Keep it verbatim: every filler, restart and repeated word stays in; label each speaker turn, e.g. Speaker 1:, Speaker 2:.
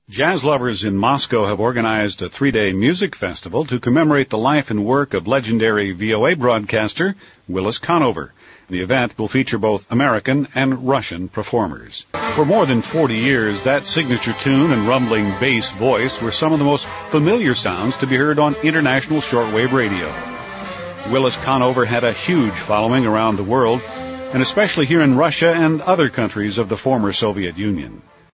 Speaker 1: Jazz lovers in Moscow have organized a three-day music festival to commemorate the life and work of legendary V O A broadcaster Willis Conover. The event will feature both American and Russian performers. For more than forty years, that signature tune and rumbling bass voice were some of the most familiar sounds to be heard on international shortwave radio. Willis Conover had a huge following around the world, and especially here in Russia and other countries of the former Soviet Union.